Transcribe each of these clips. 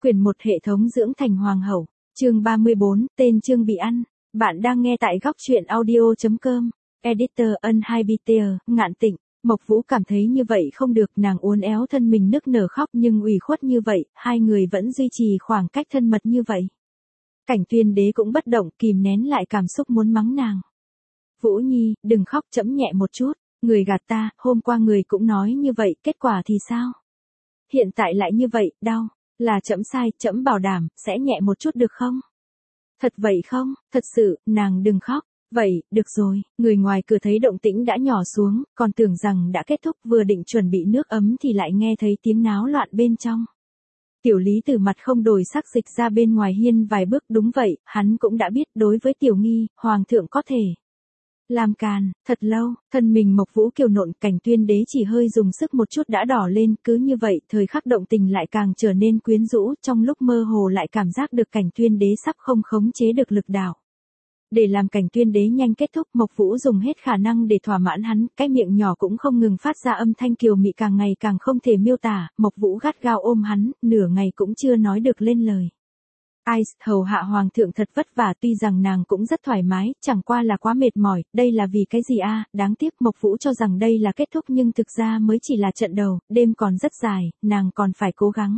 Quyển 1 hệ thống dưỡng thành hoàng hậu, chương 34, tên chương bị ăn. Bạn đang nghe tại góc truyện audio.com. Editor Unhabiteer, Ngạn Tịnh. Mộc Vũ cảm thấy như vậy không được, nàng uốn éo thân mình nức nở khóc nhưng ủy khuất như vậy, hai người vẫn duy trì khoảng cách thân mật như vậy. Cảnh Tuyên Đế cũng bất động, kìm nén lại cảm xúc muốn mắng nàng. Vũ Nhi, đừng khóc, trẫm nhẹ một chút, người gạt ta, hôm qua người cũng nói như vậy, kết quả thì sao? Hiện tại lại như vậy, đau. Là trẫm sai, trẫm bảo đảm, sẽ nhẹ một chút được không? Thật vậy không? Thật sự, nàng đừng khóc. Vậy, được rồi, người ngoài cửa thấy động tĩnh đã nhỏ xuống, còn tưởng rằng đã kết thúc, vừa định chuẩn bị nước ấm thì lại nghe thấy tiếng náo loạn bên trong. Tiểu Lý Tử mặt không đổi sắc dịch ra bên ngoài hiên vài bước, đúng vậy, hắn cũng đã biết đối với Tiểu Nghi, Hoàng thượng có thể làm càn. Thật lâu, thân mình Mộc Vũ kiều nộn, Cảnh Tuyên Đế chỉ hơi dùng sức một chút đã đỏ lên, cứ như vậy, thời khắc động tình lại càng trở nên quyến rũ, trong lúc mơ hồ lại cảm giác được Cảnh Tuyên Đế sắp không khống chế được lực đạo. Để làm Cảnh Tuyên Đế nhanh kết thúc, Mộc Vũ dùng hết khả năng để thỏa mãn hắn, cái miệng nhỏ cũng không ngừng phát ra âm thanh kiều mị càng ngày càng không thể miêu tả, Mộc Vũ gắt gao ôm hắn, nửa ngày cũng chưa nói được lên lời. Ai, hầu hạ hoàng thượng thật vất vả, tuy rằng nàng cũng rất thoải mái, chẳng qua là quá mệt mỏi, đây là vì cái gì a? Đáng tiếc Mộc Vũ cho rằng đây là kết thúc nhưng thực ra mới chỉ là trận đầu, đêm còn rất dài, nàng còn phải cố gắng.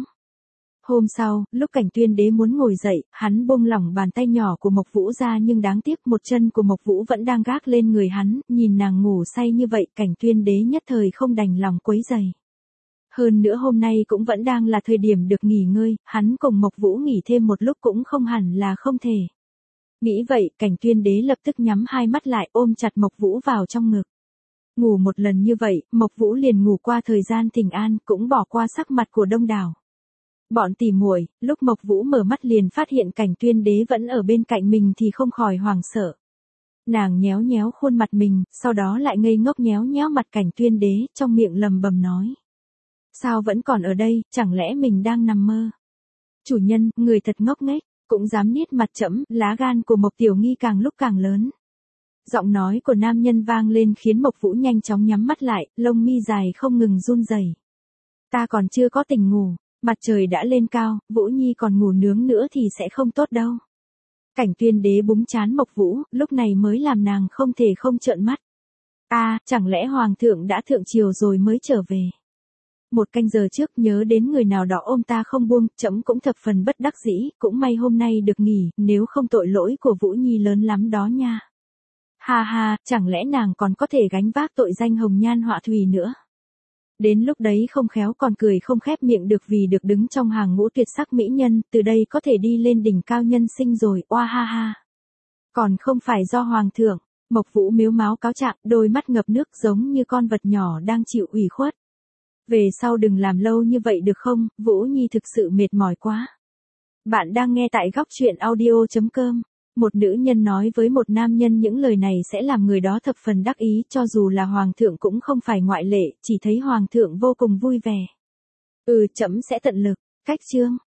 Hôm sau, lúc Cảnh Tuyên Đế muốn ngồi dậy, hắn buông lỏng bàn tay nhỏ của Mộc Vũ ra nhưng đáng tiếc một chân của Mộc Vũ vẫn đang gác lên người hắn, nhìn nàng ngủ say như vậy, Cảnh Tuyên Đế nhất thời không đành lòng quấy rầy. Hơn nữa hôm nay cũng vẫn đang là thời điểm được nghỉ ngơi, hắn cùng Mộc Vũ nghỉ thêm một lúc cũng không hẳn là không thể. Nghĩ vậy, Cảnh Tuyên Đế lập tức nhắm hai mắt lại, ôm chặt Mộc Vũ vào trong ngực. Ngủ một lần như vậy, Mộc Vũ liền ngủ qua thời gian thỉnh an, cũng bỏ qua sắc mặt của đông đảo bọn tỉ muội. Lúc Mộc Vũ mở mắt liền phát hiện Cảnh Tuyên Đế vẫn ở bên cạnh mình thì không khỏi hoảng sợ. Nàng nhéo nhéo khuôn mặt mình, sau đó lại ngây ngốc nhéo nhéo mặt Cảnh Tuyên Đế, trong miệng lầm bầm nói. Sao vẫn còn ở đây, chẳng lẽ mình đang nằm mơ? Chủ nhân, người thật ngốc nghếch, cũng dám niết mặt trẫm, lá gan của Mộc Tiểu Nghi càng lúc càng lớn. Giọng nói của nam nhân vang lên khiến Mộc Vũ nhanh chóng nhắm mắt lại, lông mi dài không ngừng run rẩy. Ta còn chưa có tỉnh ngủ, mặt trời đã lên cao, Vũ Nhi còn ngủ nướng nữa thì sẽ không tốt đâu. Cảnh Tuyên Đế búng trán Mộc Vũ, lúc này mới làm nàng không thể không trợn mắt. Chẳng lẽ Hoàng thượng đã thượng triều rồi mới trở về? Một canh giờ trước nhớ đến người nào đó ôm ta không buông, trẫm cũng thập phần bất đắc dĩ, cũng may hôm nay được nghỉ, nếu không tội lỗi của Vũ Nhi lớn lắm đó nha. Ha ha, chẳng lẽ nàng còn có thể gánh vác tội danh hồng nhan họa thủy nữa? Đến lúc đấy không khéo còn cười không khép miệng được vì được đứng trong hàng ngũ tuyệt sắc mỹ nhân, từ đây có thể đi lên đỉnh cao nhân sinh rồi, oa ha ha. Còn không phải do Hoàng thượng. Mộc Vũ mếu máo cáo trạng, đôi mắt ngập nước giống như con vật nhỏ đang chịu ủy khuất. Về sau đừng làm lâu như vậy được không, Vũ Nhi thực sự mệt mỏi quá. Bạn đang nghe tại góc truyện audio.com. Một nữ nhân nói với một nam nhân những lời này sẽ làm người đó thập phần đắc ý, cho dù là Hoàng thượng cũng không phải ngoại lệ, chỉ thấy Hoàng thượng vô cùng vui vẻ. Trẫm sẽ tận lực. Cách chương.